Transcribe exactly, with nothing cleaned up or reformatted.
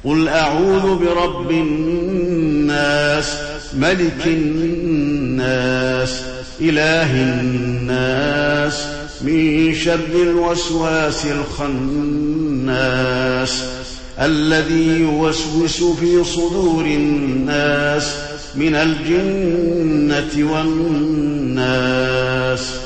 قل أعوذ برب الناس ملك الناس إله الناس من شر الوسواس الخناس الذي يوسوس في صدور الناس من الجنة والناس.